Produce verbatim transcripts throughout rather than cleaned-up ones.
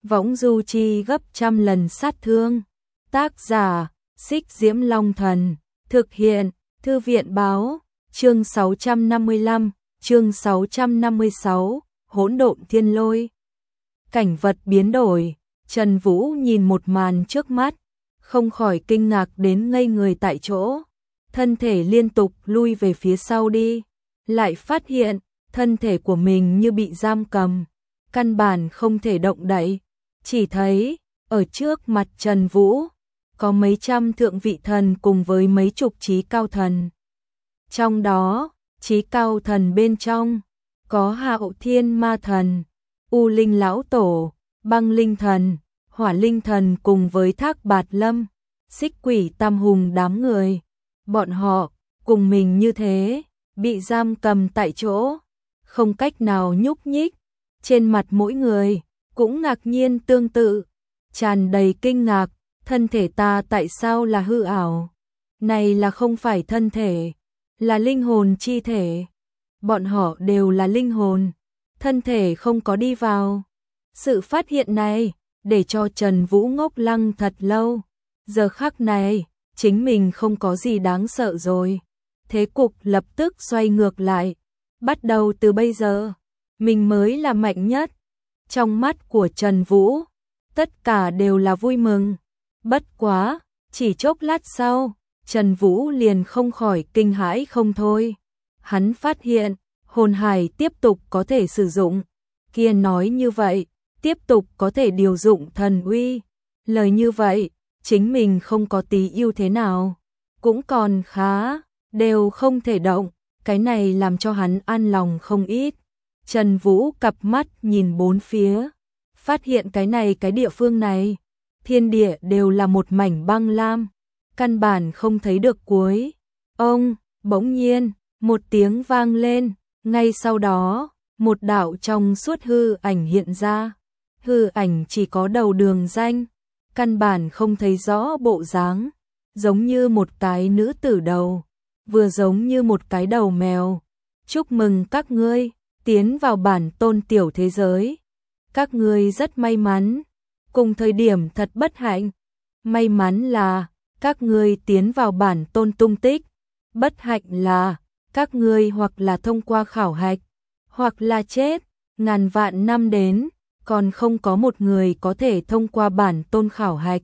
võng du chi gấp trăm lần sát thương. Tác giả, Xích Diễm Long Thần, thực hiện, Thư viện báo, chương sáu trăm năm mươi lăm, chương sáu trăm năm mươi sáu, hỗn độn thiên lôi. Cảnh vật biến đổi, Trần Vũ nhìn một màn trước mắt, không khỏi kinh ngạc đến ngây người tại chỗ. Thân thể liên tục lui về phía sau đi, lại phát hiện thân thể của mình như bị giam cầm, căn bản không thể động đậy. Chỉ thấy ở trước mặt Trần Vũ có mấy trăm thượng vị thần cùng với mấy chục trí cao thần. Trong đó, trí cao thần bên trong có Hạo Thiên Ma Thần, U Linh Lão Tổ, Băng Linh Thần, Hỏa Linh Thần cùng với Thác Bạt Lâm, Xích Quỷ Tam Hùng đám người. Bọn họ cùng mình như thế, bị giam cầm tại chỗ, không cách nào nhúc nhích. Trên mặt mỗi người cũng ngạc nhiên tương tự, tràn đầy kinh ngạc, thân thể ta tại sao là hư ảo? Này là không phải thân thể, là linh hồn chi thể. Bọn họ đều là linh hồn, thân thể không có đi vào. Sự phát hiện này để cho Trần Vũ ngốc lăng thật lâu. Giờ khắc này, chính mình không có gì đáng sợ rồi. Thế cục lập tức xoay ngược lại. Bắt đầu từ bây giờ, mình mới là mạnh nhất. Trong mắt của Trần Vũ, tất cả đều là vui mừng. Bất quá, chỉ chốc lát sau, Trần Vũ liền không khỏi kinh hãi không thôi. Hắn phát hiện, hồn hải tiếp tục có thể sử dụng. Kia nói như vậy, tiếp tục có thể điều dụng thần uy. Lời như vậy, chính mình không có tí ưu thế nào, cũng còn khá, đều không thể động. Cái này làm cho hắn an lòng không ít. Trần Vũ cặp mắt nhìn bốn phía, phát hiện cái này cái địa phương này, thiên địa đều là một mảnh băng lam, căn bản không thấy được cuối. Ông, bỗng nhiên, một tiếng vang lên, ngay sau đó, một đạo trong suốt hư ảnh hiện ra. Hư ảnh chỉ có đầu đường danh, căn bản không thấy rõ bộ dáng, giống như một cái nữ tử đầu, vừa giống như một cái đầu mèo. Chúc mừng các ngươi tiến vào bản tôn tiểu thế giới. Các ngươi rất may mắn, cùng thời điểm thật bất hạnh. May mắn là các ngươi tiến vào bản tôn tung tích, bất hạnh là các ngươi hoặc là thông qua khảo hạch, hoặc là chết. Ngàn vạn năm đến, còn không có một người có thể thông qua bản tôn khảo hạch,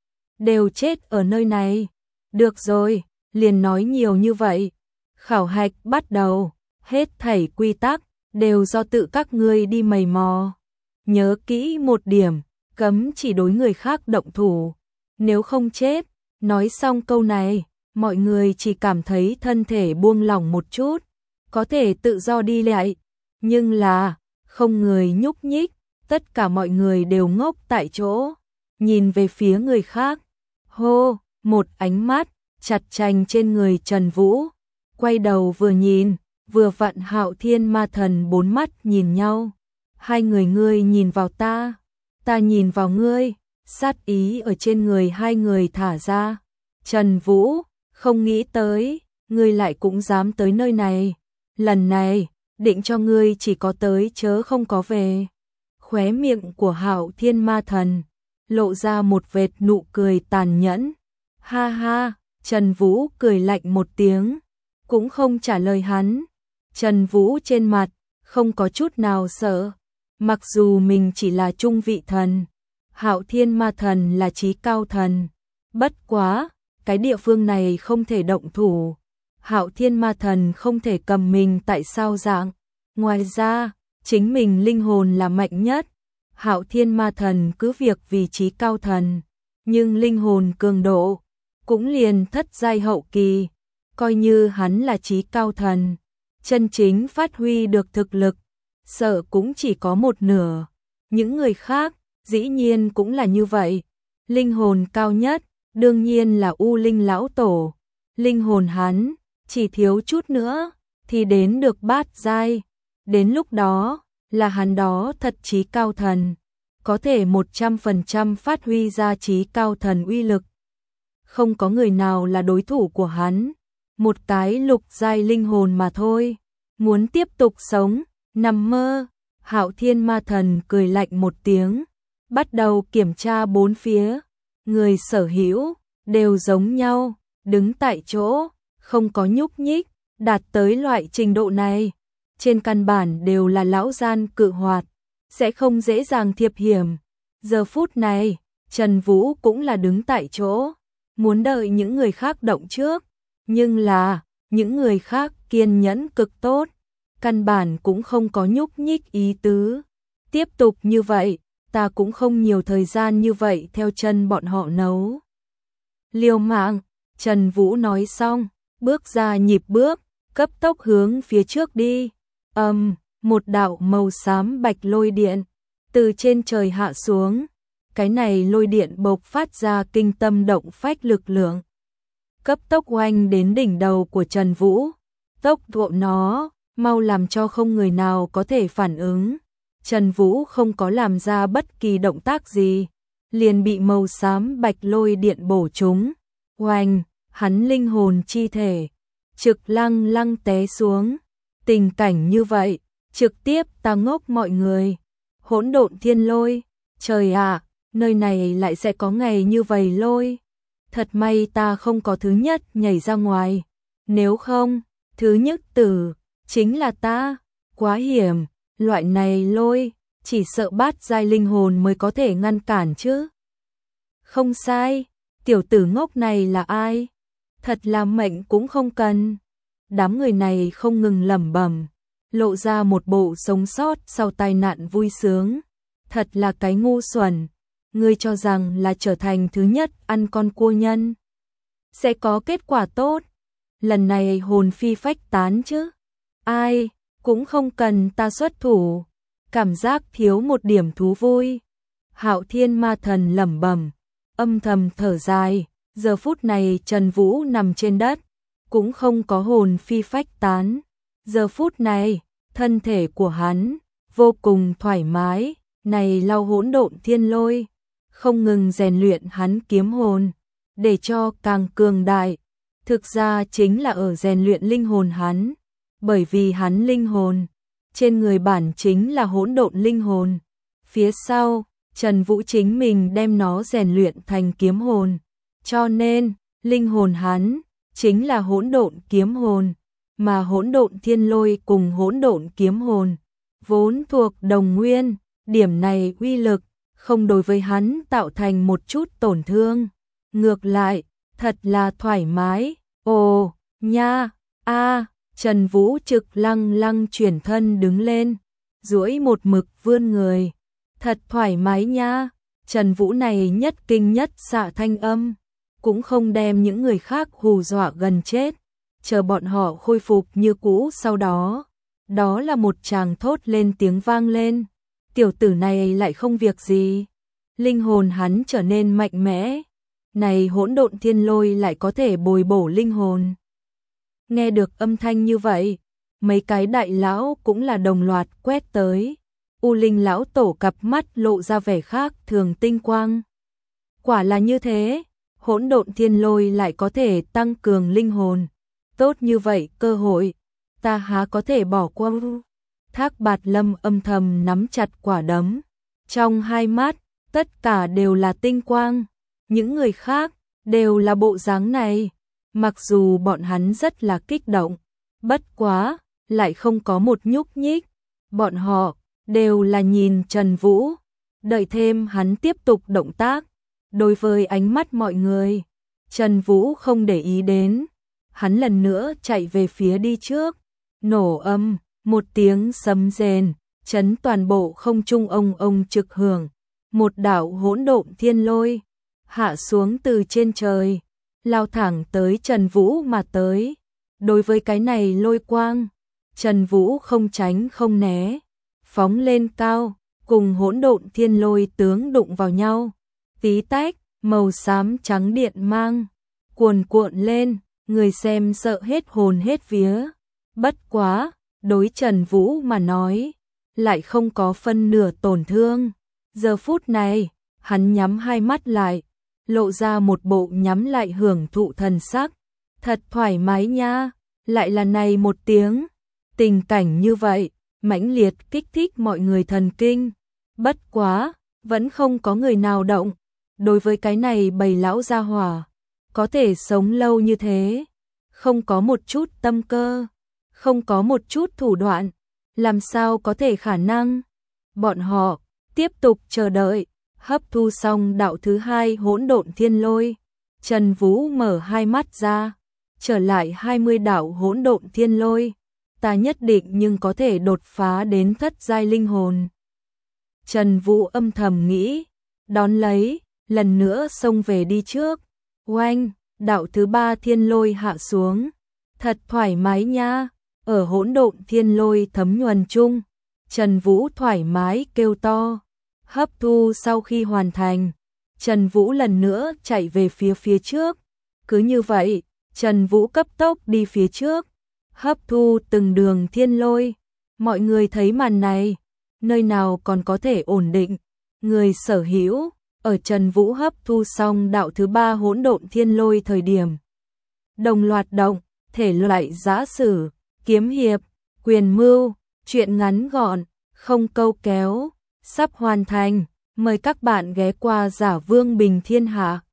đều chết ở nơi này. Được rồi, liền nói nhiều như vậy. Khảo hạch bắt đầu, hết thảy quy tắc đều do tự các ngươi đi mày mò. Nhớ kỹ một điểm, cấm chỉ đối người khác động thủ, nếu không chết. Nói xong câu này, mọi người chỉ cảm thấy thân thể buông lỏng một chút, có thể tự do đi lại. Nhưng là, không người nhúc nhích, tất cả mọi người đều ngốc tại chỗ, nhìn về phía người khác. Hô, một ánh mắt chặt chành trên người Trần Vũ, quay đầu vừa nhìn, vừa vặn Hạo Thiên Ma Thần bốn mắt nhìn nhau. Hai người ngươi nhìn vào ta, ta nhìn vào ngươi, sát ý ở trên người hai người thả ra. Trần Vũ, không nghĩ tới, ngươi lại cũng dám tới nơi này. Lần này, định cho ngươi chỉ có tới chớ không có về. Khóe miệng của Hạo Thiên Ma Thần lộ ra một vệt nụ cười tàn nhẫn. Ha ha, Trần Vũ cười lạnh một tiếng, cũng không trả lời hắn. Trần Vũ trên mặt không có chút nào sợ, mặc dù mình chỉ là trung vị thần, Hạo Thiên Ma Thần là trí cao thần. Bất quá, cái địa phương này không thể động thủ, Hạo Thiên Ma Thần không thể cầm mình tại sao dạng. Ngoài ra, chính mình linh hồn là mạnh nhất. Hạo Thiên Ma Thần cứ việc vì trí cao thần, nhưng linh hồn cường độ cũng liền thất giai hậu kỳ. Coi như hắn là trí cao thần, chân chính phát huy được thực lực, sợ cũng chỉ có một nửa. Những người khác, dĩ nhiên cũng là như vậy. Linh hồn cao nhất, đương nhiên là U Linh Lão Tổ. Linh hồn hắn, chỉ thiếu chút nữa, thì đến được bát giai. Đến lúc đó, là hắn đó thật trí cao thần, có thể một trăm phần trăm phát huy ra trí cao thần uy lực. Không có người nào là đối thủ của hắn. Một cái lục giai linh hồn mà thôi, muốn tiếp tục sống, nằm mơ. Hạo Thiên Ma Thần cười lạnh một tiếng, bắt đầu kiểm tra bốn phía. Người sở hữu đều giống nhau, đứng tại chỗ, không có nhúc nhích, đạt tới loại trình độ này. Trên căn bản đều là lão gian cự hoạt, sẽ không dễ dàng thiệp hiểm. Giờ phút này, Trần Vũ cũng là đứng tại chỗ, muốn đợi những người khác động trước, nhưng là, những người khác kiên nhẫn cực tốt, căn bản cũng không có nhúc nhích ý tứ. Tiếp tục như vậy, ta cũng không nhiều thời gian như vậy theo chân bọn họ nấu. Liều mạng, Trần Vũ nói xong, bước ra nhịp bước, cấp tốc hướng phía trước đi. Ầm, um, một đạo màu xám bạch lôi điện từ trên trời hạ xuống. Cái này lôi điện bộc phát ra kinh tâm động phách lực lượng, cấp tốc oanh đến đỉnh đầu của Trần Vũ. Tốc độ nó mau làm cho không người nào có thể phản ứng. Trần Vũ không có làm ra bất kỳ động tác gì, liền bị màu xám bạch lôi điện bổ trúng. Oanh, hắn linh hồn chi thể trực lăng lăng té xuống. Tình cảnh như vậy, trực tiếp ta ngốc mọi người. Hỗn độn thiên lôi, trời ạ, nơi này lại sẽ có ngày như vậy lôi. Thật may ta không có thứ nhất nhảy ra ngoài, nếu không, thứ nhất tử chính là ta. Quá hiểm, loại này lôi, chỉ sợ bát giai linh hồn mới có thể ngăn cản chứ. Không sai, tiểu tử ngốc này là ai? Thật là mệnh cũng không cần. Đám người này không ngừng lẩm bẩm, lộ ra một bộ sống sót sau tai nạn vui sướng. Thật là cái ngu xuẩn, ngươi cho rằng là trở thành thứ nhất ăn con cua nhân sẽ có kết quả tốt. Lần này hồn phi phách tán chứ. Ai, cũng không cần ta xuất thủ, cảm giác thiếu một điểm thú vui. Hạo Thiên Ma Thần lẩm bẩm, âm thầm thở dài. Giờ phút này Trần Vũ nằm trên đất, cũng không có hồn phi phách tán. Giờ phút này, thân thể của hắn vô cùng thoải mái, này lau hỗn độn thiên lôi, không ngừng rèn luyện hắn kiếm hồn, để cho càng cường đại. Thực ra chính là ở rèn luyện linh hồn hắn, bởi vì hắn linh hồn trên người bản chính là hỗn độn linh hồn. Phía sau, Trần Vũ chính mình đem nó rèn luyện thành kiếm hồn, cho nên linh hồn hắn chính là hỗn độn kiếm hồn, mà hỗn độn thiên lôi cùng hỗn độn kiếm hồn vốn thuộc đồng nguyên, điểm này uy lực không đối với hắn tạo thành một chút tổn thương, ngược lại, thật là thoải mái. Ồ, nha, a, Trần Vũ trực lăng lăng chuyển thân đứng lên, duỗi một mực vươn người. Thật thoải mái nha. Trần Vũ này nhất kinh nhất xạ thanh âm, cũng không đem những người khác hù dọa gần chết, chờ bọn họ khôi phục như cũ sau đó. Đó là một tràng thốt lên tiếng vang lên. Tiểu tử này lại không việc gì. Linh hồn hắn trở nên mạnh mẽ. Này hỗn độn thiên lôi lại có thể bồi bổ linh hồn. Nghe được âm thanh như vậy, mấy cái đại lão cũng là đồng loạt quét tới. U Linh lão tổ cặp mắt lộ ra vẻ khác thường tinh quang. Quả là như thế, hỗn độn thiên lôi lại có thể tăng cường linh hồn. Tốt như vậy cơ hội, ta há có thể bỏ qua. Thác Bạt Lâm âm thầm nắm chặt quả đấm, trong hai mắt tất cả đều là tinh quang. Những người khác đều là bộ dáng này, mặc dù bọn hắn rất là kích động, bất quá lại không có một nhúc nhích. Bọn họ đều là nhìn Trần Vũ, đợi thêm hắn tiếp tục động tác. Đối với ánh mắt mọi người, Trần Vũ không để ý đến, hắn lần nữa chạy về phía đi trước. Nổ âm, một tiếng sấm rền, chấn toàn bộ không trung ông ông trực hưởng. Một đạo hỗn độn thiên lôi hạ xuống từ trên trời, lao thẳng tới Trần Vũ mà tới. Đối với cái này lôi quang, Trần Vũ không tránh không né, phóng lên cao, cùng hỗn độn thiên lôi tướng đụng vào nhau. Tí tách, màu xám trắng điện mang cuồn cuộn lên, người xem sợ hết hồn hết vía. Bất quá, đối Trần Vũ mà nói, lại không có phân nửa tổn thương. Giờ phút này, hắn nhắm hai mắt lại, lộ ra một bộ nhắm lại hưởng thụ thần sắc. Thật thoải mái nha, lại là này một tiếng. Tình cảnh như vậy, mãnh liệt kích thích mọi người thần kinh. Bất quá, vẫn không có người nào động. Đối với cái này bầy lão gia hỏa, có thể sống lâu như thế, không có một chút tâm cơ, không có một chút thủ đoạn, làm sao có thể khả năng. Bọn họ tiếp tục chờ đợi, hấp thu xong đạo thứ hai hỗn độn thiên lôi. Trần Vũ mở hai mắt ra, trở lại hai mươi đạo hỗn độn thiên lôi, ta nhất định nhưng có thể đột phá đến thất giai linh hồn. Trần Vũ âm thầm nghĩ, đón lấy, lần nữa xông về đi trước. Oanh, đạo thứ ba thiên lôi hạ xuống, thật thoải mái nha, ở hỗn độn thiên lôi thấm nhuần chung, Trần Vũ thoải mái kêu to. Hấp thu sau khi hoàn thành, Trần Vũ lần nữa chạy về phía phía trước. Cứ như vậy, Trần Vũ cấp tốc đi phía trước, hấp thu từng đường thiên lôi. Mọi người thấy màn này, nơi nào còn có thể ổn định. Người sở hữu, ở Trần Vũ hấp thu xong đạo thứ ba hỗn độn thiên lôi thời điểm. Đồng loạt động, thể loại giã sử, kiếm hiệp, quyền mưu, truyện ngắn gọn, không câu kéo, sắp hoàn thành. Mời các bạn ghé qua Giả Vương Bình Thiên Hạ.